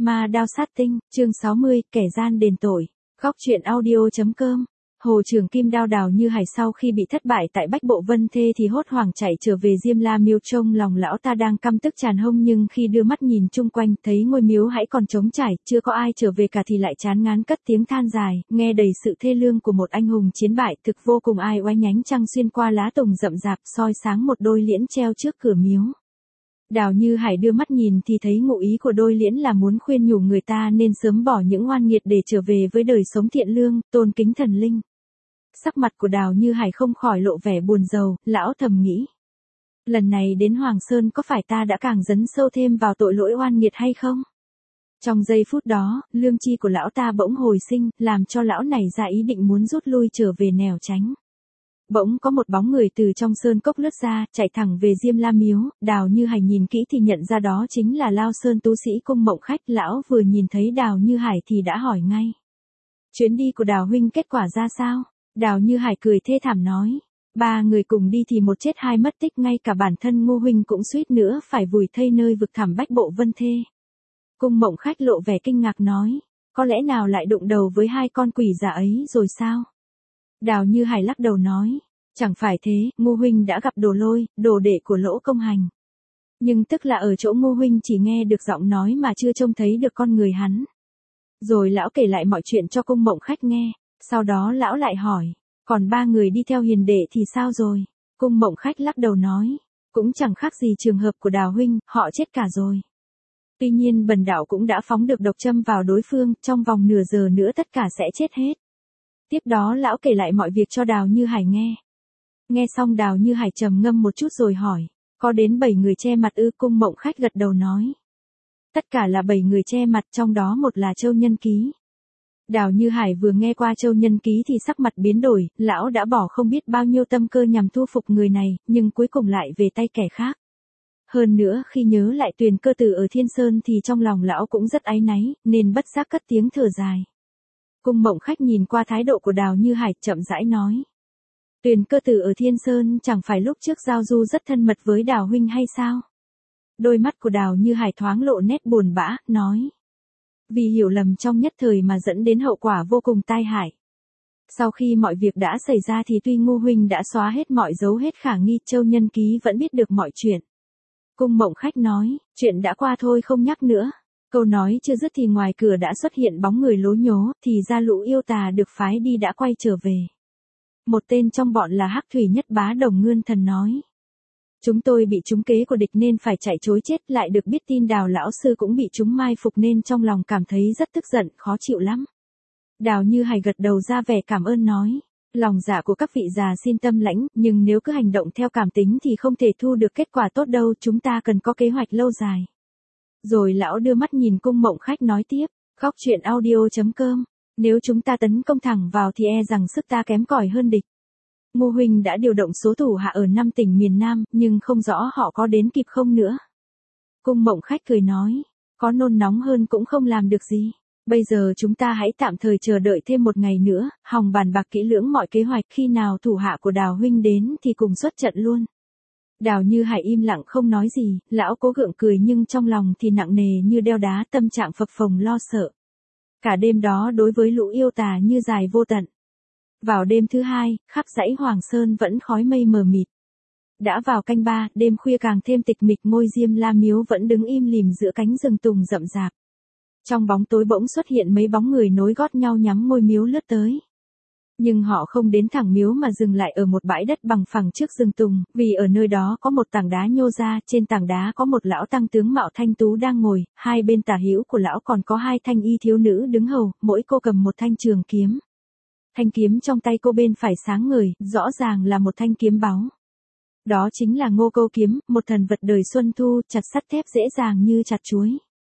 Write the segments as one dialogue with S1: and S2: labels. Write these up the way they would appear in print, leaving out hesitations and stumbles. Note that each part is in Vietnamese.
S1: Ma đao sát tinh, chương 60, kẻ gian đền tội. Góc truyện audio.com. Hồ Trường Kim Đao Đào Như Hải sau khi bị thất bại tại Bách Bộ Vân Thê thì hốt hoảng chạy trở về Diêm La Miếu, trông lòng lão ta đang căm tức tràn hông, nhưng khi đưa mắt nhìn chung quanh thấy ngôi miếu hãy còn trống trải, chưa có ai trở về cả thì lại chán ngán cất tiếng than dài, nghe đầy sự thê lương của một anh hùng chiến bại, thực vô cùng ai oái. Nhánh trăng xuyên qua lá tùng rậm rạp soi sáng một đôi liễn treo trước cửa miếu. Đào Như Hải đưa mắt nhìn thì thấy ngụ ý của đôi liễn là muốn khuyên nhủ người ta nên sớm bỏ những oan nghiệt để trở về với đời sống thiện lương, tôn kính thần linh. Sắc mặt của Đào Như Hải không khỏi lộ vẻ buồn rầu, lão thầm nghĩ. Lần này đến Hoàng Sơn có phải ta đã càng dấn sâu thêm vào tội lỗi oan nghiệt hay không? Trong giây phút đó, lương tri của lão ta bỗng hồi sinh, làm cho lão nảy ra ý định muốn rút lui trở về nẻo tránh. Bỗng có một bóng người từ trong sơn cốc lướt ra, chạy thẳng về Diêm La Miếu. Đào Như Hải nhìn kỹ thì nhận ra đó chính là Lao Sơn tú sĩ Cung Mộng Khách. Lão vừa nhìn thấy Đào Như Hải thì đã hỏi ngay. Chuyến đi của Đào huynh kết quả ra sao? Đào Như Hải cười thê thảm nói. Ba người cùng đi thì một chết hai mất tích, ngay cả bản thân Ngô huynh cũng suýt nữa phải vùi thây nơi vực thẳm Bách Bộ Vân Thê. Cung Mộng Khách lộ vẻ kinh ngạc nói. Có lẽ nào lại đụng đầu với hai con quỷ già ấy rồi sao? Đào Như Hải lắc đầu nói. Chẳng phải thế, Ngô huynh đã gặp Đồ Lôi, đồ đệ của Lỗ Công Hành. Nhưng tức là ở chỗ Ngô huynh chỉ nghe được giọng nói mà chưa trông thấy được con người hắn. Rồi lão kể lại mọi chuyện cho Cung Mộng Khách nghe. Sau đó lão lại hỏi. Còn ba người đi theo hiền đệ thì sao rồi? Cung Mộng Khách lắc đầu nói. Cũng chẳng khác gì trường hợp của Đào huynh, họ chết cả rồi. Tuy nhiên bần đạo cũng đã phóng được độc châm vào đối phương, trong vòng nửa giờ nữa tất cả sẽ chết hết. Tiếp đó lão kể lại mọi việc cho Đào Như Hải nghe. Nghe xong Đào Như Hải trầm ngâm một chút rồi hỏi. Có đến 7 người che mặt ư? Cung Mộng Khách gật đầu nói. Tất cả là 7 người che mặt, trong đó một là Châu Nhân Ký. Đào Như Hải vừa nghe qua Châu Nhân Ký thì sắc mặt biến đổi, lão đã bỏ không biết bao nhiêu tâm cơ nhằm thu phục người này, nhưng cuối cùng lại về tay kẻ khác. Hơn nữa khi nhớ lại Tuyền Cơ Tử ở Thiên Sơn thì trong lòng lão cũng rất áy náy, nên bất giác cất tiếng thở dài. Cung Mộng Khách nhìn qua thái độ của Đào Như Hải chậm rãi nói. Tuyền Cơ Tử ở Thiên Sơn chẳng phải lúc trước giao du rất thân mật với Đào huynh hay sao? Đôi mắt của Đào Như Hải thoáng lộ nét buồn bã, nói. Vì hiểu lầm trong nhất thời mà dẫn đến hậu quả vô cùng tai hại. Sau khi mọi việc đã xảy ra thì tuy Ngô huynh đã xóa hết mọi dấu hết khả nghi, Châu Nhân Ký vẫn biết được mọi chuyện. Cung Mộng Khách nói, chuyện đã qua thôi không nhắc nữa. Câu nói chưa dứt thì ngoài cửa đã xuất hiện bóng người lố nhố, thì ra lũ yêu tà được phái đi đã quay trở về. Một tên trong bọn là Hắc Thủy Nhất Bá Đồng Ngươn Thần nói. Chúng tôi bị trúng kế của địch nên phải chạy trối chết, lại được biết tin Đào lão sư cũng bị chúng mai phục nên trong lòng cảm thấy rất tức giận, khó chịu lắm. Đào Như Hải gật đầu ra vẻ cảm ơn nói. Lòng dạ của các vị già xin tâm lãnh, nhưng nếu cứ hành động theo cảm tính thì không thể thu được kết quả tốt đâu, chúng ta cần có kế hoạch lâu dài. Rồi lão đưa mắt nhìn Cung Mộng Khách nói tiếp. Góc truyện audio.com. Nếu chúng ta tấn công thẳng vào thì e rằng sức ta kém cỏi hơn địch. Ngô huynh đã điều động số thủ hạ ở 5 tỉnh miền Nam, nhưng không rõ họ có đến kịp không nữa. Cung Mộng Khách cười nói, có nôn nóng hơn cũng không làm được gì. Bây giờ chúng ta hãy tạm thời chờ đợi thêm một ngày nữa, hòng bàn bạc kỹ lưỡng mọi kế hoạch, khi nào thủ hạ của Đào huynh đến thì cùng xuất trận luôn. Đào Như Hải im lặng không nói gì, lão cố gượng cười nhưng trong lòng thì nặng nề như đeo đá, tâm trạng phập phồng lo sợ. Cả đêm đó đối với lũ yêu tà như dài vô tận. Vào đêm thứ hai, khắp dãy Hoàng Sơn vẫn khói mây mờ mịt. Đã vào canh 3, đêm khuya càng thêm tịch mịch, ngôi Diêm La Miếu vẫn đứng im lìm giữa cánh rừng tùng rậm rạp. Trong bóng tối bỗng xuất hiện mấy bóng người nối gót nhau nhắm ngôi miếu lướt tới. Nhưng họ không đến thẳng miếu mà dừng lại ở một bãi đất bằng phẳng trước rừng tùng, vì ở nơi đó có một tảng đá nhô ra, trên tảng đá có một lão tăng tướng mạo thanh tú đang ngồi, hai bên tả hữu của lão còn có hai thanh y thiếu nữ đứng hầu, mỗi cô cầm một thanh trường kiếm. Thanh kiếm trong tay cô bên phải sáng ngời, rõ ràng là một thanh kiếm báu. Đó chính là Ngô Câu Kiếm, một thần vật đời Xuân Thu, chặt sắt thép dễ dàng như chặt chuối.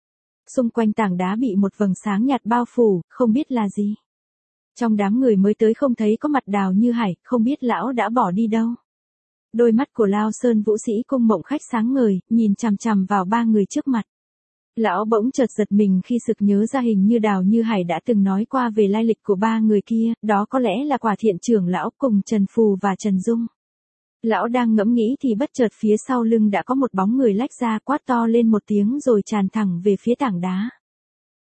S1: Xung quanh tảng đá bị một vầng sáng nhạt bao phủ, không biết là gì. Trong đám người mới tới không thấy có mặt Đào Như Hải, không biết lão đã bỏ đi đâu. Đôi mắt của Lao Sơn vũ sĩ Cung Mộng Khách sáng ngời, nhìn chằm chằm vào ba người trước mặt. Lão bỗng chợt giật mình khi sực nhớ ra hình như Đào Như Hải đã từng nói qua về lai lịch của ba người kia, đó có lẽ là Quả Thiện trưởng lão cùng Trần Phù và Trần Dung. Lão đang ngẫm nghĩ thì bất chợt phía sau lưng đã có một bóng người lách ra, quát to lên một tiếng rồi tràn thẳng về phía tảng đá.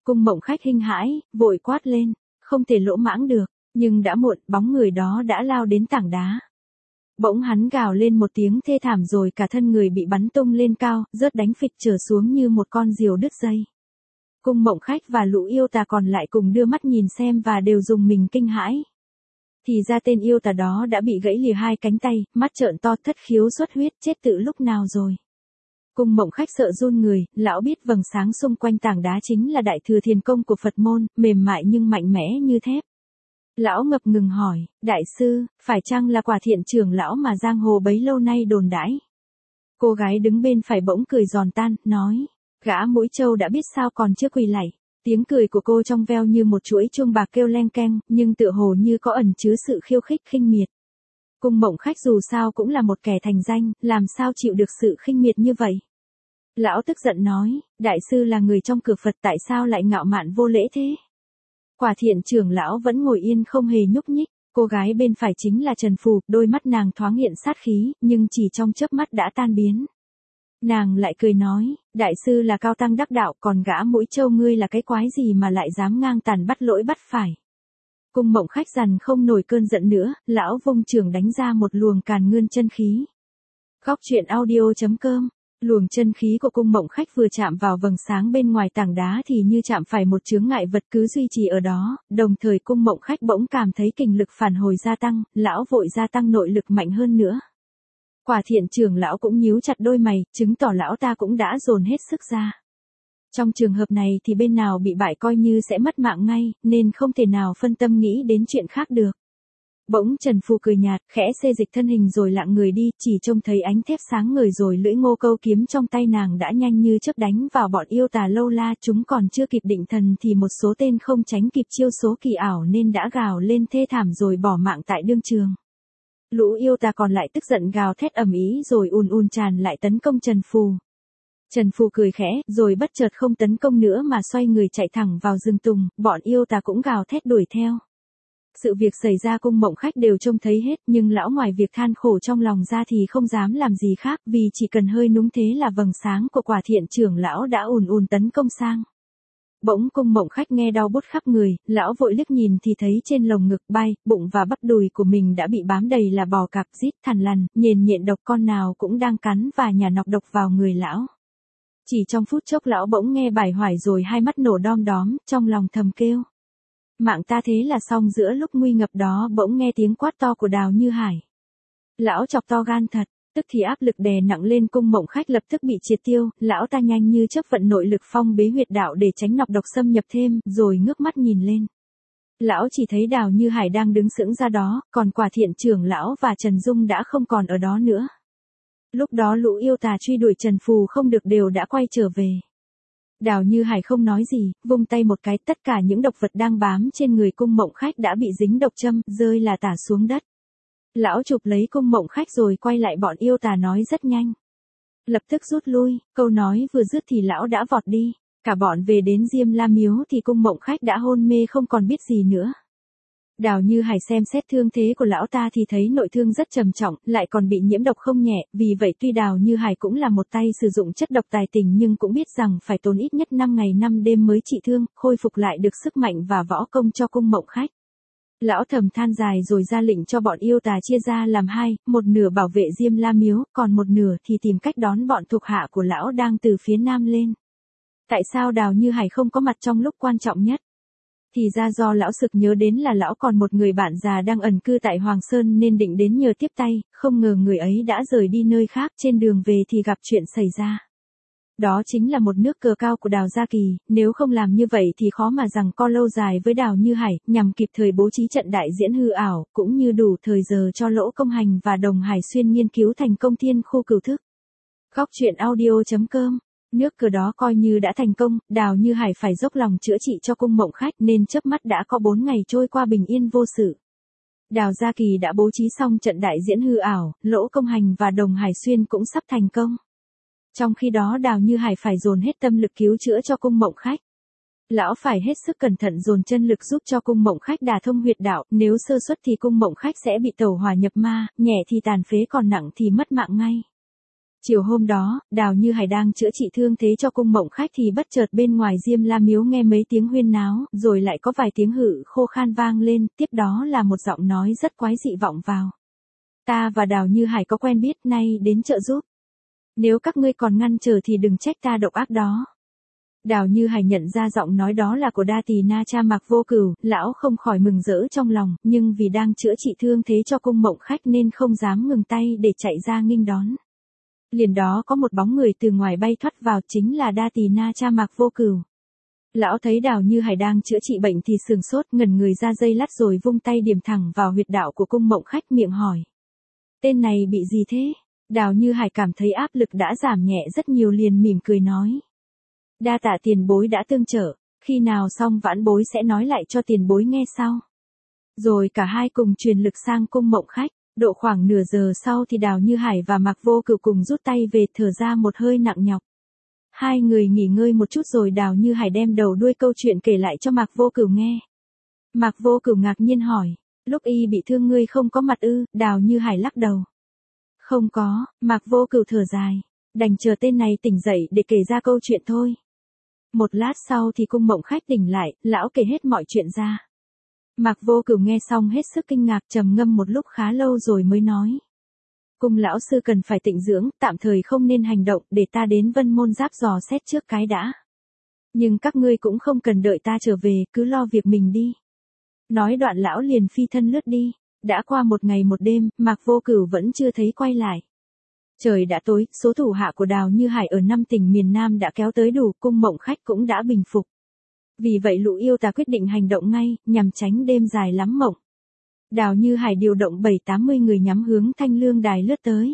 S1: Cung Mộng Khách kinh hãi, vội quát lên, không thể lỗ mãng được, nhưng đã muộn, bóng người đó đã lao đến tảng đá. Bỗng hắn gào lên một tiếng thê thảm rồi cả thân người bị bắn tung lên cao, rớt đánh phịch trở xuống như một con diều đứt dây. Cung Mộng Khách và lũ yêu tà còn lại cùng đưa mắt nhìn xem và đều dùng mình kinh hãi. Thì ra tên yêu tà đó đã bị gãy lìa hai cánh tay, mắt trợn to thất khiếu xuất huyết, chết từ lúc nào rồi. Cung Mộng Khách sợ run người, lão biết vầng sáng xung quanh tảng đá chính là đại thừa thiền công của Phật môn, mềm mại nhưng mạnh mẽ như thép. Lão ngập ngừng hỏi, đại sư, phải chăng là Quả Thiện trưởng lão mà giang hồ bấy lâu nay đồn đãi? Cô gái đứng bên phải bỗng cười giòn tan, nói, gã Mũi Trâu đã biết sao còn chưa quỳ lạy. Tiếng cười của cô trong veo như một chuỗi chuông bạc kêu leng keng, nhưng tựa hồ như có ẩn chứa sự khiêu khích khinh miệt. Cung Mộng Khách dù sao cũng là một kẻ thành danh, làm sao chịu được sự khinh miệt như vậy? Lão tức giận nói, đại sư là người trong cửa Phật tại sao lại ngạo mạn vô lễ thế? Quả Thiện trưởng lão vẫn ngồi yên không hề nhúc nhích, cô gái bên phải chính là Trần Phù, đôi mắt nàng thoáng hiện sát khí, nhưng chỉ trong chớp mắt đã tan biến. Nàng lại cười nói, đại sư là cao tăng đắc đạo, còn gã Mũi Trâu ngươi là cái quái gì mà lại dám ngang tàn bắt lỗi bắt phải. Cung Mộng Khách dằn không nổi cơn giận nữa, lão vung chưởng đánh ra một luồng càn ngươn chân khí. Góc truyện audio.com. Luồng chân khí của Cung Mộng Khách vừa chạm vào vầng sáng bên ngoài tảng đá thì như chạm phải một chướng ngại vật cứ duy trì ở đó, đồng thời Cung Mộng Khách bỗng cảm thấy kình lực phản hồi gia tăng, lão vội gia tăng nội lực mạnh hơn nữa. Quả Thiện trưởng lão cũng nhíu chặt đôi mày, chứng tỏ lão ta cũng đã dồn hết sức ra. Trong trường hợp này thì bên nào bị bại coi như sẽ mất mạng ngay, nên không thể nào phân tâm nghĩ đến chuyện khác được. Bỗng Trần Phù cười nhạt, khẽ xê dịch thân hình rồi lạng người đi, chỉ trông thấy ánh thép sáng ngời rồi lưỡi ngô câu kiếm trong tay nàng đã nhanh như chớp đánh vào bọn yêu tà lâu la, chúng còn chưa kịp định thần thì một số tên không tránh kịp chiêu số kỳ ảo nên đã gào lên thê thảm rồi bỏ mạng tại đương trường. Lũ yêu tà còn lại tức giận gào thét ầm ĩ rồi ùn tràn lại tấn công Trần Phù. Trần Phù cười khẽ, rồi bất chợt không tấn công nữa mà xoay người chạy thẳng vào rừng tùng, bọn yêu tà cũng gào thét đuổi theo. Sự việc xảy ra Cung Mộng Khách đều trông thấy hết, nhưng lão ngoài việc than khổ trong lòng ra thì không dám làm gì khác, vì chỉ cần hơi núng thế là vầng sáng của Quả Thiện trưởng lão đã ùn tấn công sang. Bỗng Cung Mộng Khách nghe đau buốt khắp người, lão vội liếc nhìn thì thấy trên lồng ngực, vai, bụng và bắp đùi của mình đã bị bám đầy là bò cạp, rít, thằn lằn, nhện độc con nào cũng đang cắn và nhả nọc độc vào người lão. Chỉ trong phút chốc lão bỗng nghe bài hoài rồi hai mắt nổ đom đóm, trong lòng thầm kêu. Mạng ta thế là xong. Giữa lúc nguy ngập đó bỗng nghe tiếng quát to của Đào Như Hải. Lão chọc to gan thật, tức thì áp lực đè nặng lên Cung Mộng Khách lập tức bị triệt tiêu, lão ta nhanh như chớp vận nội lực phong bế huyệt đạo để tránh nọc độc xâm nhập thêm, rồi ngước mắt nhìn lên. Lão chỉ thấy Đào Như Hải đang đứng sững ra đó, còn Quả Thiện trưởng lão và Trần Dung đã không còn ở đó nữa. Lúc đó lũ yêu tà truy đuổi Trần Phù không được đều đã quay trở về. Đào Như Hải không nói gì, vung tay một cái, tất cả những độc vật đang bám trên người Cung Mộng Khách đã bị dính độc châm, rơi là tả xuống đất. Lão chụp lấy Cung Mộng Khách rồi quay lại bọn yêu tà nói rất nhanh. Lập tức rút lui, câu nói vừa dứt thì lão đã vọt đi. Cả bọn về đến Diêm La Miếu thì Cung Mộng Khách đã hôn mê không còn biết gì nữa. Đào Như Hải xem xét thương thế của lão ta thì thấy nội thương rất trầm trọng, lại còn bị nhiễm độc không nhẹ, vì vậy tuy Đào Như Hải cũng là một tay sử dụng chất độc tài tình nhưng cũng biết rằng phải tốn ít nhất 5 ngày 5 đêm mới trị thương, khôi phục lại được sức mạnh và võ công cho Cung Mộng Khách. Lão thầm than dài rồi ra lệnh cho bọn yêu tà chia ra làm hai, một nửa bảo vệ Diêm La Miếu, còn một nửa thì tìm cách đón bọn thuộc hạ của lão đang từ phía nam lên. Tại sao Đào Như Hải không có mặt trong lúc quan trọng nhất? Thì ra do lão sực nhớ đến là lão còn một người bạn già đang ẩn cư tại Hoàng Sơn nên định đến nhờ tiếp tay, không ngờ người ấy đã rời đi nơi khác, trên đường về thì gặp chuyện xảy ra. Đó chính là một nước cờ cao của Đào Gia Kỳ, nếu không làm như vậy thì khó mà rằng co lâu dài với Đào Như Hải, nhằm kịp thời bố trí trận đại diễn hư ảo, cũng như đủ thời giờ cho Lỗ Công Hành và Đồng Hải Xuyên nghiên cứu thành công thiên khu cửu thức. Góc truyện audio.com. Nước cờ đó coi như đã thành công, Đào Như Hải phải dốc lòng chữa trị cho Cung Mộng Khách nên chớp mắt đã có 4 ngày trôi qua bình yên vô sự. Đào Gia Kỳ đã bố trí xong trận đại diễn hư ảo, Lỗ Công Hành và Đồng Hải Xuyên cũng sắp thành công. Trong khi đó Đào Như Hải phải dồn hết tâm lực cứu chữa cho Cung Mộng Khách. Lão phải hết sức cẩn thận dồn chân lực giúp cho Cung Mộng Khách đả thông huyệt đạo, nếu sơ suất thì Cung Mộng Khách sẽ bị tẩu hỏa nhập ma, nhẹ thì tàn phế còn nặng thì mất mạng ngay. Chiều hôm đó, Đào Như Hải đang chữa trị thương thế cho cung mộng khách thì bất chợt bên ngoài Diêm La Miếu nghe mấy tiếng huyên náo, rồi lại có vài tiếng hự khô khan vang lên, tiếp đó là một giọng nói rất quái dị vọng vào. Ta và Đào Như Hải có quen biết, nay đến trợ giúp. Nếu các ngươi còn ngăn trở thì đừng trách ta độc ác đó. Đào Như Hải nhận ra giọng nói đó là của Đa Tỳ Na cha Mạc Vô Cửu, lão không khỏi mừng rỡ trong lòng, nhưng vì đang chữa trị thương thế cho cung mộng khách nên không dám ngừng tay để chạy ra nghênh đón. Liền đó có một bóng người từ ngoài bay thoát vào, chính là Đa Tỳ Na cha Mạc Vô Cửu. Lão thấy Đào Như Hải đang chữa trị bệnh thì sừng sốt, ngẩn người ra giây lát rồi vung tay điểm thẳng vào huyệt đạo của cung mộng khách, miệng hỏi. Tên này bị gì thế? Đào Như Hải cảm thấy áp lực đã giảm nhẹ rất nhiều, liền mỉm cười nói. Đa tạ tiền bối đã tương trợ, khi nào xong vãn bối sẽ nói lại cho tiền bối nghe sau. Rồi cả hai cùng truyền lực sang cung mộng khách. Độ khoảng nửa giờ sau thì Đào Như Hải và Mạc Vô Cửu cùng rút tay về, thở ra một hơi nặng nhọc. Hai người nghỉ ngơi một chút rồi Đào Như Hải đem đầu đuôi câu chuyện kể lại cho Mạc Vô Cửu nghe. Mạc Vô Cửu ngạc nhiên hỏi, lúc y bị thương ngươi không có mặt ư? Đào Như Hải lắc đầu. Không có, Mạc Vô Cửu thở dài, đành chờ tên này tỉnh dậy để kể ra câu chuyện thôi. Một lát sau thì cung mộng khách tỉnh lại, lão kể hết mọi chuyện ra. Mạc Vô Cửu nghe xong hết sức kinh ngạc, trầm ngâm một lúc khá lâu rồi mới nói. Cung lão sư cần phải tịnh dưỡng, tạm thời không nên hành động, để ta đến Vân Môn Giáp dò xét trước cái đã. Nhưng các ngươi cũng không cần đợi ta trở về, cứ lo việc mình đi. Nói đoạn lão liền phi thân lướt đi. Đã qua một ngày một đêm, Mạc Vô Cửu vẫn chưa thấy quay lại. Trời đã tối, số thủ hạ của Đào Như Hải ở 5 tỉnh miền Nam đã kéo tới đủ, cung mộng khách cũng đã bình phục. Vì vậy Lũ Yêu Tà quyết định hành động ngay, nhằm tránh đêm dài lắm mộng. Đào Như Hải điều động 70-80 người nhắm hướng Thanh Lương Đài lướt tới.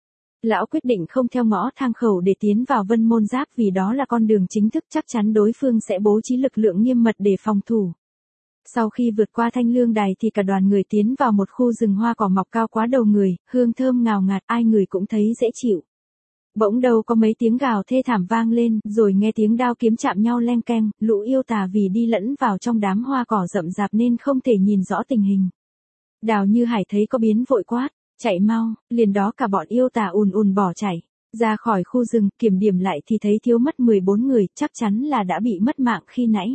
S1: Lão quyết định không theo ngõ thang khẩu để tiến vào Vân Môn Giáp vì đó là con đường chính thức, chắc chắn đối phương sẽ bố trí lực lượng nghiêm mật để phòng thủ. Sau khi vượt qua Thanh Lương Đài thì cả đoàn người tiến vào một khu rừng hoa cỏ mọc cao quá đầu người, hương thơm ngào ngạt, ai người cũng thấy dễ chịu. Bỗng đâu có mấy tiếng gào thê thảm vang lên, rồi nghe tiếng đao kiếm chạm nhau leng keng. Lũ yêu tà vì đi lẫn vào trong đám hoa cỏ rậm rạp nên không thể nhìn rõ tình hình. Đào Như Hải thấy có biến vội quát, chạy mau, liền đó cả bọn yêu tà ùn ùn bỏ chạy. Ra khỏi khu rừng, kiểm điểm lại thì thấy thiếu mất 14 người, chắc chắn là đã bị mất mạng khi nãy.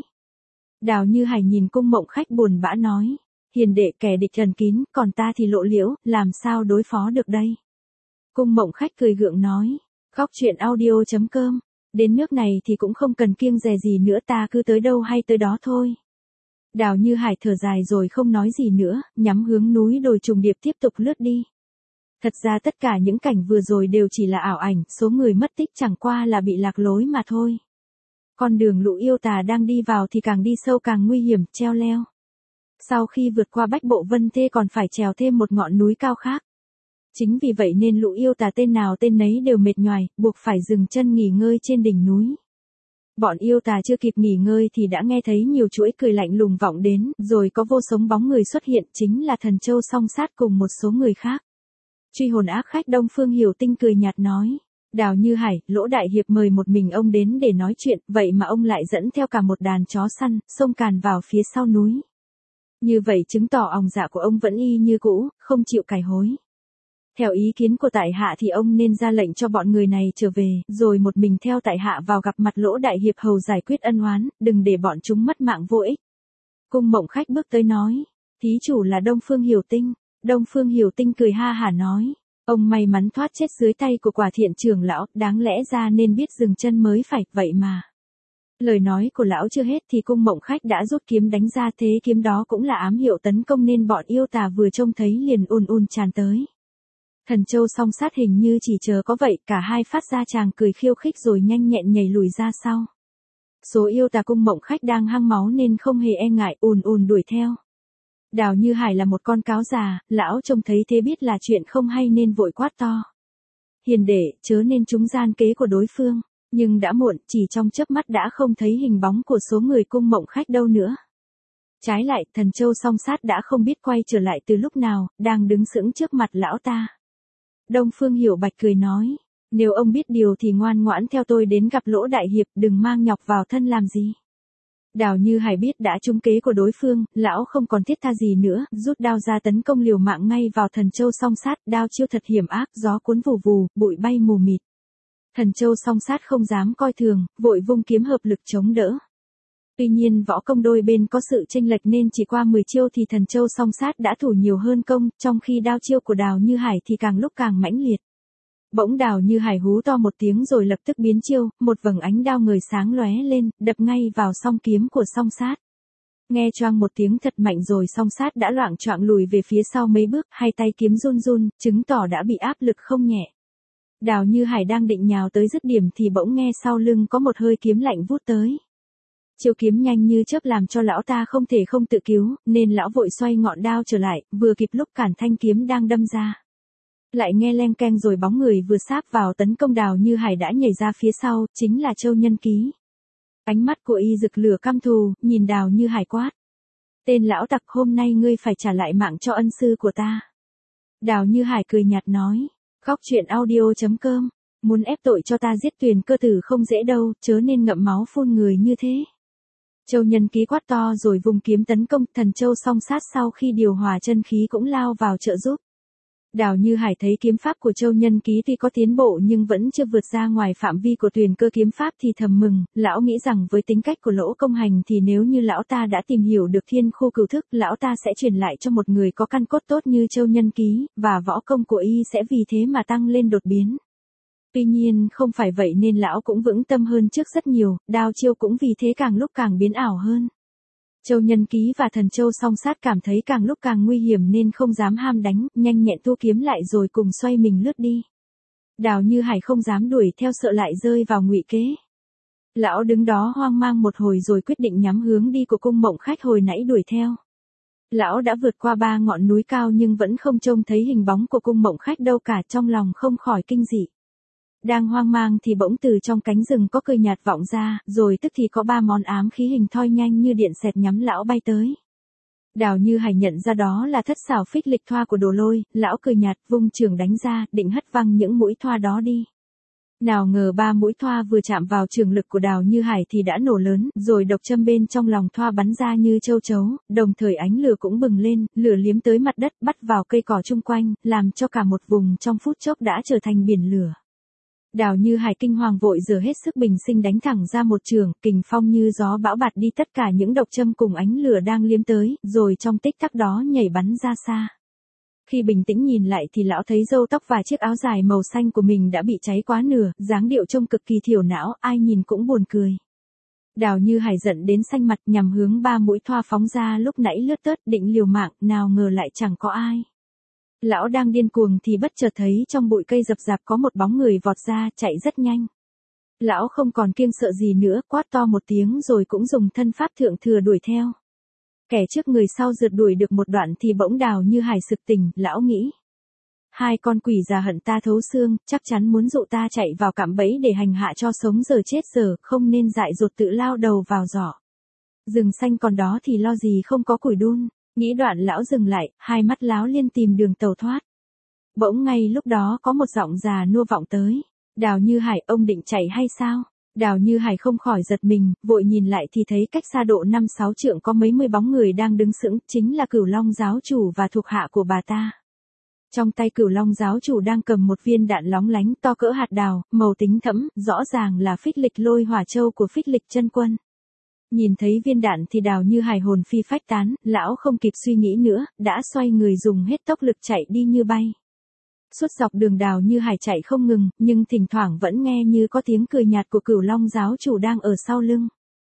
S1: Đào Như Hải nhìn cung mộng khách buồn bã nói, hiền đệ kẻ địch thần kín, còn ta thì lộ liễu, làm sao đối phó được đây? Cung mộng khách cười gượng nói, khóc chuyện audio.com, đến nước này thì cũng không cần kiêng dè gì nữa, ta cứ tới đâu hay tới đó thôi. Đào Như Hải thở dài rồi không nói gì nữa, nhắm hướng núi đồi trùng điệp tiếp tục lướt đi. Thật ra tất cả những cảnh vừa rồi đều chỉ là ảo ảnh, số người mất tích chẳng qua là bị lạc lối mà thôi. Con đường Lũ Yêu Tà đang đi vào thì càng đi sâu càng nguy hiểm, treo leo. Sau khi vượt qua Bách Bộ Vân Thê còn phải trèo thêm một ngọn núi cao khác. Chính vì vậy nên Lũ Yêu Tà tên nào tên nấy đều mệt nhoài, buộc phải dừng chân nghỉ ngơi trên đỉnh núi. Bọn yêu tà chưa kịp nghỉ ngơi thì đã nghe thấy nhiều chuỗi cười lạnh lùng vọng đến, rồi có vô số bóng người xuất hiện, chính là Thần Châu Song Sát cùng một số người khác. Truy hồn ác khách Đông Phương Hiểu Tinh cười nhạt nói, Đào Như Hải, Lỗ Đại Hiệp mời một mình ông đến để nói chuyện, vậy mà ông lại dẫn theo cả một đàn chó săn, xông càn vào phía sau núi. Như vậy chứng tỏ òng dạ của ông vẫn y như cũ, không chịu cải hối. Theo ý kiến của tại hạ thì ông nên ra lệnh cho bọn người này trở về, rồi một mình theo tại hạ vào gặp mặt Lỗ Đại Hiệp hầu giải quyết ân oán, đừng để bọn chúng mất mạng vô ích. Cung mộng khách bước tới nói, thí chủ là Đông Phương Hiểu Tinh. Đông Phương Hiểu Tinh cười ha hả nói, ông may mắn thoát chết dưới tay của Quả Thiện trưởng lão, đáng lẽ ra nên biết dừng chân mới phải, vậy mà. Lời nói của lão chưa hết thì cung mộng khách đã rút kiếm đánh ra, thế kiếm đó cũng là ám hiệu tấn công nên bọn yêu tà vừa trông thấy liền ùn tràn tới. Thần Châu Song Sát hình như chỉ chờ có vậy, cả hai phát ra chàng cười khiêu khích rồi nhanh nhẹn nhảy lùi ra sau. Số yêu tà cung mộng khách đang hăng máu nên không hề e ngại, ùn đuổi theo. Đào Như Hải là một con cáo già, lão trông thấy thế biết là chuyện không hay nên vội quát to. Hiền đệ, chớ nên trúng gian kế của đối phương, nhưng đã muộn, chỉ trong chớp mắt đã không thấy hình bóng của số người cung mộng khách đâu nữa. Trái lại, Thần Châu Song Sát đã không biết quay trở lại từ lúc nào, đang đứng sững trước mặt lão ta. Đông Phương Hiểu Bạch cười nói, nếu ông biết điều thì ngoan ngoãn theo tôi đến gặp Lỗ Đại Hiệp, đừng mang nhọc vào thân làm gì. Đào Như Hải biết đã trúng kế của đối phương, lão không còn thiết tha gì nữa, rút đao ra tấn công liều mạng ngay vào Thần Châu Song Sát, đao chiêu thật hiểm ác, gió cuốn vù vù, bụi bay mù mịt. Thần Châu Song Sát không dám coi thường, vội vung kiếm hợp lực chống đỡ. Tuy nhiên võ công đôi bên có sự chênh lệch nên chỉ qua 10 chiêu thì Thần Châu Song Sát đã thủ nhiều hơn công, trong khi đao chiêu của Đào Như Hải thì càng lúc càng mãnh liệt. Bỗng Đào Như Hải hú to một tiếng rồi lập tức biến chiêu, một vầng ánh đao ngời sáng lóe lên, đập ngay vào song kiếm của Song Sát. Nghe choang một tiếng thật mạnh rồi Song Sát đã loạng choạng lùi về phía sau mấy bước, hai tay kiếm run run, chứng tỏ đã bị áp lực không nhẹ. Đào Như Hải đang định nhào tới dứt điểm thì bỗng nghe sau lưng có một hơi kiếm lạnh vút tới. Chiêu kiếm nhanh như chớp làm cho lão ta không thể không tự cứu, nên lão vội xoay ngọn đao trở lại, vừa kịp lúc cản thanh kiếm đang đâm ra. Lại nghe leng keng rồi bóng người vừa sáp vào tấn công Đào Như Hải đã nhảy ra phía sau, chính là Châu Nhân Ký. Ánh mắt của y rực lửa căm thù, nhìn Đào Như Hải quát. Tên lão tặc, hôm nay ngươi phải trả lại mạng cho ân sư của ta. Đào Như Hải cười nhạt nói. Khóc chuyện audio.com. Muốn ép tội cho ta giết Tuyền Cơ Tử không dễ đâu, chớ nên ngậm máu phun người như thế. Châu Nhân Ký quát to rồi vùng kiếm tấn công, Thần Châu Song Sát sau khi điều hòa chân khí cũng lao vào trợ giúp. Đào Như Hải thấy kiếm pháp của Châu Nhân Ký tuy có tiến bộ nhưng vẫn chưa vượt ra ngoài phạm vi của Tuyền Cơ kiếm pháp thì thầm mừng, lão nghĩ rằng với tính cách của Lỗ Công Hành thì nếu như lão ta đã tìm hiểu được thiên khu cửu thức, lão ta sẽ truyền lại cho một người có căn cốt tốt như Châu Nhân Ký, và võ công của y sẽ vì thế mà tăng lên đột biến. Tuy nhiên không phải vậy nên lão cũng vững tâm hơn trước rất nhiều, đao chiêu cũng vì thế càng lúc càng biến ảo hơn. Châu Nhân Ký và Thần Châu Song Sát cảm thấy càng lúc càng nguy hiểm nên không dám ham đánh, nhanh nhẹn thu kiếm lại rồi cùng xoay mình lướt đi. Đào Như Hải không dám đuổi theo sợ lại rơi vào ngụy kế. Lão đứng đó hoang mang một hồi rồi quyết định nhắm hướng đi của cung Mộng Khách hồi nãy đuổi theo. Lão đã vượt qua 3 ngọn núi cao nhưng vẫn không trông thấy hình bóng của cung Mộng Khách đâu cả, trong lòng không khỏi kinh dị. Đang hoang mang thì bỗng từ trong cánh rừng có cười nhạt vọng ra, rồi tức thì có 3 món ám khí hình thoi nhanh như điện xẹt nhắm lão bay tới. Đào Như Hải nhận ra đó là thất xảo phích lịch thoa của Đồ Lôi, lão cười nhạt vung trường đánh ra, định hất văng những mũi thoa đó đi. Nào ngờ 3 mũi thoa vừa chạm vào trường lực của Đào Như Hải thì đã nổ lớn, rồi độc châm bên trong lòng thoa bắn ra như châu chấu, đồng thời ánh lửa cũng bừng lên, lửa liếm tới mặt đất bắt vào cây cỏ chung quanh, làm cho cả một vùng trong phút chốc đã trở thành biển lửa. Đào Như Hải kinh hoàng vội giở hết sức bình sinh đánh thẳng ra một trường, kình phong như gió bão bạt đi tất cả những độc châm cùng ánh lửa đang liếm tới, rồi trong tích tắc đó nhảy bắn ra xa. Khi bình tĩnh nhìn lại thì lão thấy râu tóc và chiếc áo dài màu xanh của mình đã bị cháy quá nửa, dáng điệu trông cực kỳ thiểu não, ai nhìn cũng buồn cười. Đào Như Hải giận đến xanh mặt nhằm hướng 3 mũi thoa phóng ra lúc nãy lướt tớt định liều mạng, nào ngờ lại chẳng có ai. Lão đang điên cuồng thì bất chợt thấy trong bụi cây rậm rạp có một bóng người vọt ra, chạy rất nhanh. Lão không còn kiêng sợ gì nữa, quát to một tiếng rồi cũng dùng thân pháp thượng thừa đuổi theo. Kẻ trước người sau rượt đuổi được một đoạn thì bỗng Đào Như Hải sực tỉnh, lão nghĩ. 2 con quỷ già hận ta thấu xương, chắc chắn muốn dụ ta chạy vào cạm bẫy để hành hạ cho sống giờ chết giờ, không nên dại dột tự lao đầu vào giỏ. Rừng xanh còn đó thì lo gì không có củi đun. Nghĩ đoạn lão dừng lại, hai mắt láo liên tìm đường tàu thoát. Bỗng ngay lúc đó có một giọng già nua vọng tới. Đào Như Hải, ông định chạy hay sao? Đào Như Hải không khỏi giật mình, vội nhìn lại thì thấy cách xa độ 5-6 trượng có mấy mươi bóng người đang đứng sững, chính là Cửu Long giáo chủ và thuộc hạ của bà ta. Trong tay Cửu Long giáo chủ đang cầm một viên đạn lóng lánh to cỡ hạt đào, màu tím thẫm, rõ ràng là phích lịch lôi hỏa châu của phích lịch chân quân. Nhìn thấy viên đạn thì Đào Như Hải hồn phi phách tán, lão không kịp suy nghĩ nữa, đã xoay người dùng hết tốc lực chạy đi như bay. Suốt dọc đường Đào Như Hải chạy không ngừng, nhưng thỉnh thoảng vẫn nghe như có tiếng cười nhạt của Cửu Long giáo chủ đang ở sau lưng.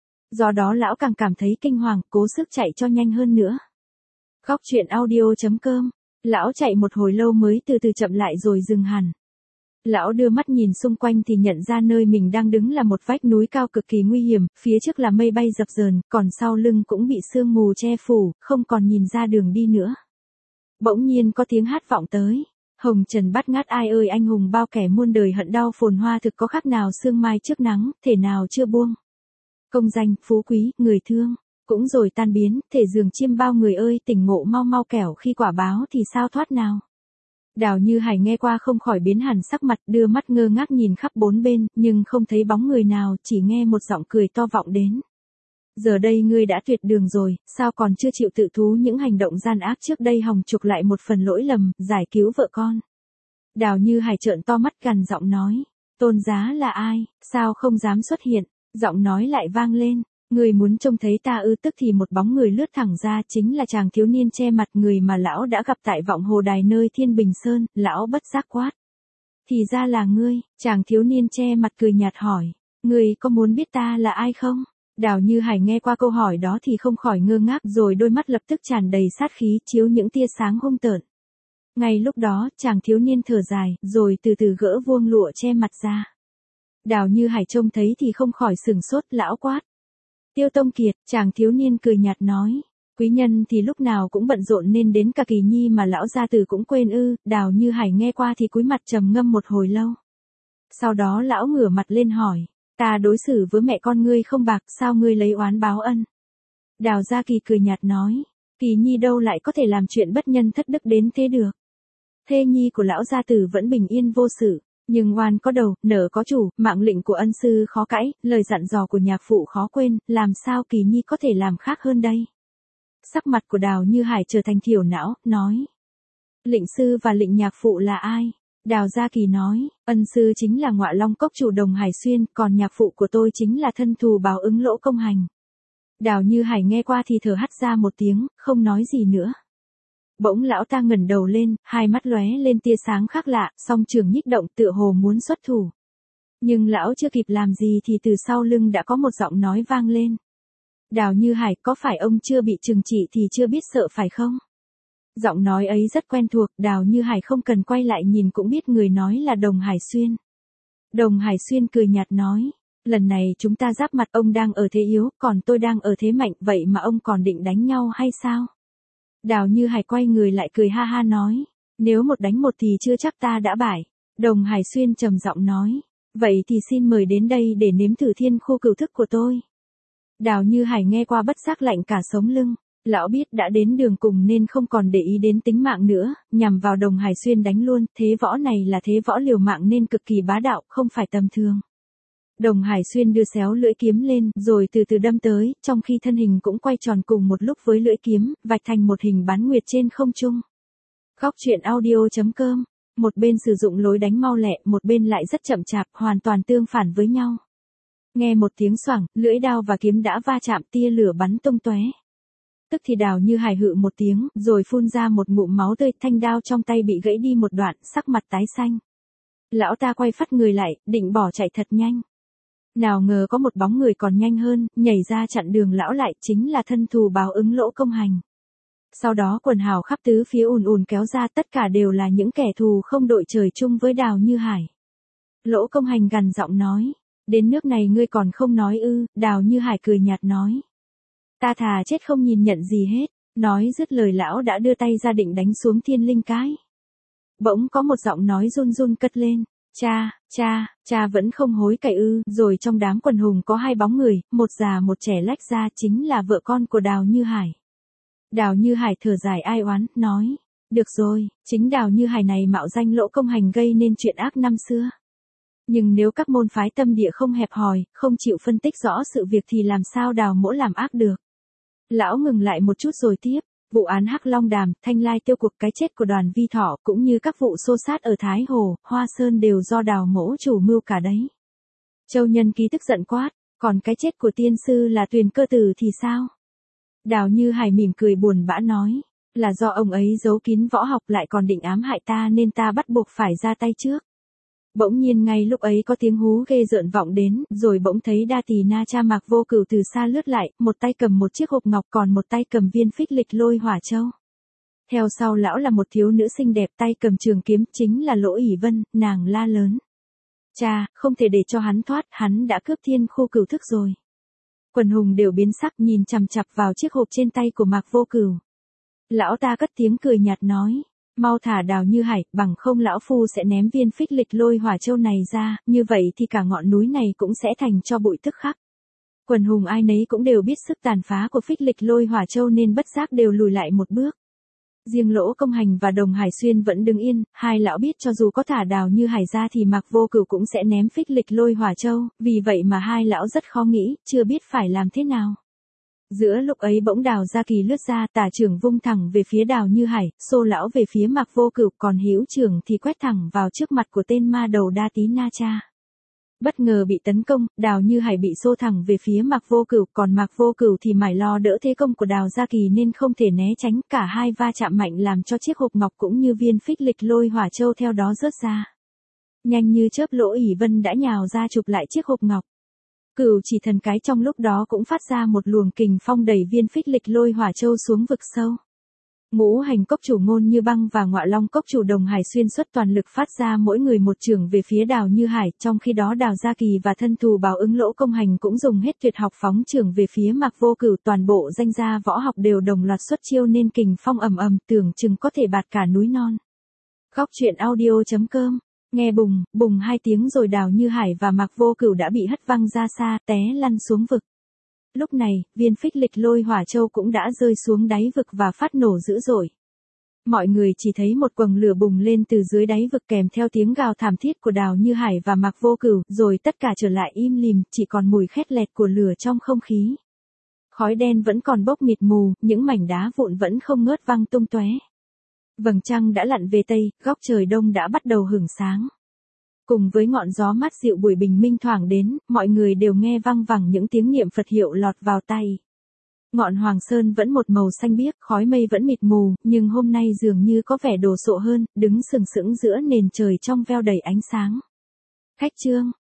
S1: Do đó lão càng cảm thấy kinh hoàng, cố sức chạy cho nhanh hơn nữa. Khóc chuyện audio.com. Lão chạy một hồi lâu mới từ từ chậm lại rồi dừng hẳn. Lão đưa mắt nhìn xung quanh thì nhận ra nơi mình đang đứng là một vách núi cao cực kỳ nguy hiểm, phía trước là mây bay dập dờn, còn sau lưng cũng bị sương mù che phủ, không còn nhìn ra đường đi nữa. Bỗng nhiên có tiếng hát vọng tới. Hồng trần bát ngát ai ơi anh hùng bao kẻ muôn đời hận đau phồn hoa thực có khác nào sương mai trước nắng, thể nào chưa buông. Công danh, phú quý, người thương, cũng rồi tan biến, thể dường chiêm bao người ơi tỉnh ngộ mau mau kẻo khi quả báo thì sao thoát nào. Đào Như Hải nghe qua không khỏi biến hẳn sắc mặt, đưa mắt ngơ ngác nhìn khắp bốn bên, nhưng không thấy bóng người nào, chỉ nghe một giọng cười to vọng đến. Giờ đây ngươi đã tuyệt đường rồi, sao còn chưa chịu tự thú những hành động gian ác trước đây hòng chuộc lại một phần lỗi lầm, giải cứu vợ con. Đào Như Hải trợn to mắt gằn giọng nói. Tôn Giá là ai, sao không dám xuất hiện, giọng nói lại vang lên. Người muốn trông thấy ta ư? Tức thì một bóng người lướt thẳng ra, chính là chàng thiếu niên che mặt người mà lão đã gặp tại vọng hồ đài nơi Thiên Bình Sơn. Lão bất giác quát. Thì ra là ngươi. Chàng thiếu niên che mặt cười nhạt hỏi. Ngươi có muốn biết ta là ai không? Đào Như Hải nghe qua câu hỏi đó thì không khỏi ngơ ngác, rồi đôi mắt lập tức tràn đầy sát khí, chiếu những tia sáng hung tợn. Ngay lúc đó, chàng thiếu niên thở dài, rồi từ từ gỡ vuông lụa che mặt ra. Đào Như Hải trông thấy thì không khỏi sửng sốt. Lão quát. Tiêu Tông Kiệt. Chàng thiếu niên cười nhạt nói. Quý nhân thì lúc nào cũng bận rộn nên đến cả Kỳ Nhi mà lão gia tử cũng quên ư? Đào Như Hải nghe qua thì cúi mặt trầm ngâm một hồi lâu. Sau đó lão ngửa mặt lên hỏi. Ta đối xử với mẹ con ngươi không bạc, sao ngươi lấy oán báo ân? Đào Gia Kỳ cười nhạt nói. Kỳ Nhi đâu lại có thể làm chuyện bất nhân thất đức đến thế được. Thê nhi của lão gia tử vẫn bình yên vô sự. Nhưng oan có đầu, nợ có chủ, mạng lệnh của ân sư khó cãi, lời dặn dò của nhạc phụ khó quên, làm sao Kỳ Nhi có thể làm khác hơn đây? Sắc mặt của Đào Như Hải trở thành thiểu não, nói. Lệnh sư và lệnh nhạc phụ là ai? Đào Gia Kỳ nói, ân sư chính là Ngọa Long Cốc chủ Đồng Hải Xuyên, còn nhạc phụ của tôi chính là thân thù báo ứng Lỗ Công Hành. Đào Như Hải nghe qua thì thở hắt ra một tiếng, không nói gì nữa. Bỗng lão ta ngẩng đầu lên, hai mắt lóe lên tia sáng khác lạ, song trường nhích động tựa hồ muốn xuất thủ. Nhưng lão chưa kịp làm gì thì từ sau lưng đã có một giọng nói vang lên. Đào Như Hải, có phải ông chưa bị trừng trị thì chưa biết sợ phải không? Giọng nói ấy rất quen thuộc, Đào Như Hải không cần quay lại nhìn cũng biết người nói là Đồng Hải Xuyên. Đồng Hải Xuyên cười nhạt nói, lần này chúng ta giáp mặt, ông đang ở thế yếu, còn tôi đang ở thế mạnh, vậy mà ông còn định đánh nhau hay sao? Đào Như Hải quay người lại cười ha ha nói, nếu một đánh một thì chưa chắc ta đã bại. Đồng Hải Xuyên trầm giọng nói, vậy thì xin mời đến đây để nếm thử thiên khu cửu thức của tôi. Đào Như Hải nghe qua bất giác lạnh cả sống lưng. Lão biết đã đến đường cùng nên không còn để ý đến tính mạng nữa, nhằm vào Đồng Hải Xuyên đánh luôn. Thế võ này là thế võ liều mạng nên cực kỳ bá đạo, không phải tầm thường. Đồng Hải Xuyên đưa xéo lưỡi kiếm lên, rồi từ từ đâm tới, trong khi thân hình cũng quay tròn cùng một lúc với lưỡi kiếm, vạch thành một hình bán nguyệt trên không trung. Góc truyện audio.com. Một bên sử dụng lối đánh mau lẹ, một bên lại rất chậm chạp, hoàn toàn tương phản với nhau. Nghe một tiếng xoảng, lưỡi đao và kiếm đã va chạm, tia lửa bắn tung tóe. Tức thì Đào Như Hải hự một tiếng, rồi phun ra một ngụm máu tươi, thanh đao trong tay bị gãy đi một đoạn, sắc mặt tái xanh. Lão ta quay phắt người lại, định bỏ chạy thật nhanh. Nào ngờ có một bóng người còn nhanh hơn, nhảy ra chặn đường lão lại, chính là thân thù báo ứng Lỗ Công Hành. Sau đó quần hào khắp tứ phía ùn ùn kéo ra, tất cả đều là những kẻ thù không đội trời chung với Đào Như Hải. Lỗ Công Hành gằn giọng nói, đến nước này ngươi còn không nói ư? Đào Như Hải cười nhạt nói, ta thà chết không nhìn nhận gì hết. Nói dứt lời lão đã đưa tay ra định đánh xuống Thiên Linh Cái. Bỗng có một giọng nói run run cất lên, cha vẫn không hối cải ư? Rồi trong đám quần hùng có hai bóng người, một già một trẻ lách ra, chính là vợ con của Đào Như Hải. Đào Như Hải thở dài ai oán, nói, được rồi, chính Đào Như Hải này mạo danh Lỗ Công Hành gây nên chuyện ác năm xưa. Nhưng nếu các môn phái tâm địa không hẹp hòi, không chịu phân tích rõ sự việc thì làm sao Đào mỗ làm ác được. Lão ngừng lại một chút rồi tiếp, vụ án Hắc Long Đàm, Thanh Lai tiêu cuộc, cái chết của Đoàn Vi Thọ cũng như các vụ xô xát ở Thái Hồ, Hoa Sơn đều do Đào mỗ chủ mưu cả đấy. Châu Nhân Ký tức giận quát, còn cái chết của tiên sư là Tuyền Cơ Tử thì sao? Đào Như Hải mỉm cười buồn bã nói, là do ông ấy giấu kín võ học lại còn định ám hại ta nên ta bắt buộc phải ra tay trước. Bỗng nhiên ngay lúc ấy có tiếng hú ghê rợn vọng đến, rồi bỗng thấy Đa Tỳ Na Cha Mạc Vô Cửu từ xa lướt lại, một tay cầm một chiếc hộp ngọc còn một tay cầm viên phích lịch lôi hỏa châu. Theo sau lão là một thiếu nữ xinh đẹp tay cầm trường kiếm, chính là Lỗ ỷ Vân. Nàng la lớn, cha, không thể để cho hắn thoát, hắn đã cướp thiên khu cửu thức rồi. Quần hùng đều biến sắc nhìn chằm chằm vào chiếc hộp trên tay của Mạc Vô Cửu. Lão ta cất tiếng cười nhạt nói, mau thả Đào Như Hải, bằng không lão phu sẽ ném viên phích lịch lôi hỏa châu này ra, như vậy thì cả ngọn núi này cũng sẽ thành cho bụi tức khắc. Quần hùng ai nấy cũng đều biết sức tàn phá của phích lịch lôi hỏa châu nên bất giác đều lùi lại một bước. Riêng Lỗ Công Hành và Đồng Hải Xuyên vẫn đứng yên, hai lão biết cho dù có thả Đào Như Hải ra thì Mạc Vô Cửu cũng sẽ ném phích lịch lôi hỏa châu, vì vậy mà hai lão rất khó nghĩ, chưa biết phải làm thế nào. Giữa lúc ấy bỗng Đào Gia Kỳ lướt ra, tả trưởng vung thẳng về phía Đào Như Hải, xô lão về phía Mạc Vô Cửu, còn hữu trưởng thì quét thẳng vào trước mặt của tên ma đầu Đa Tí Na Cha. Bất ngờ bị tấn công, Đào Như Hải bị xô thẳng về phía Mạc Vô Cửu, còn Mạc Vô Cửu thì mải lo đỡ thế công của Đào Gia Kỳ nên không thể né tránh, cả hai va chạm mạnh làm cho chiếc hộp ngọc cũng như viên phích lịch lôi hỏa châu theo đó rớt ra. Nhanh như chớp Lỗ ỷ Vân đã nhào ra chụp lại chiếc hộp ngọc. Cửu Chỉ Thần cái trong lúc đó cũng phát ra một luồng kình phong đẩy viên phích lịch lôi hỏa châu xuống vực sâu. Ngũ Hành Cốc chủ Ngôn Như Băng và Ngọa Long Cốc chủ Đồng Hải Xuyên xuất toàn lực phát ra mỗi người một chưởng về phía Đào Như Hải, trong khi đó Đào Gia Kỳ và thân thù Báo Ứng Lỗ Công Hành cũng dùng hết tuyệt học phóng chưởng về phía Mạc Vô Cửu, toàn bộ danh gia võ học đều đồng loạt xuất chiêu nên kình phong ầm ầm, tưởng chừng có thể bạt cả núi non. Góc truyện audio.com. Nghe bùng, bùng hai tiếng rồi Đào Như Hải và Mạc Vô Cửu đã bị hất văng ra xa, té lăn xuống vực. Lúc này, viên phích lịch lôi hỏa châu cũng đã rơi xuống đáy vực và phát nổ dữ dội. Mọi người chỉ thấy một quầng lửa bùng lên từ dưới đáy vực kèm theo tiếng gào thảm thiết của Đào Như Hải và Mạc Vô Cửu, rồi tất cả trở lại im lìm, chỉ còn mùi khét lẹt của lửa trong không khí. Khói đen vẫn còn bốc mịt mù, những mảnh đá vụn vẫn không ngớt văng tung tóe. Vầng trăng đã lặn về tây, góc trời đông đã bắt đầu hửng sáng. Cùng với ngọn gió mát dịu buổi bình minh thoảng đến, mọi người đều nghe văng vẳng những tiếng niệm Phật hiệu lọt vào tai. Ngọn Hoàng Sơn vẫn một màu xanh biếc, khói mây vẫn mịt mù, nhưng hôm nay dường như có vẻ đồ sộ hơn, đứng sừng sững giữa nền trời trong veo đầy ánh sáng. Khách trương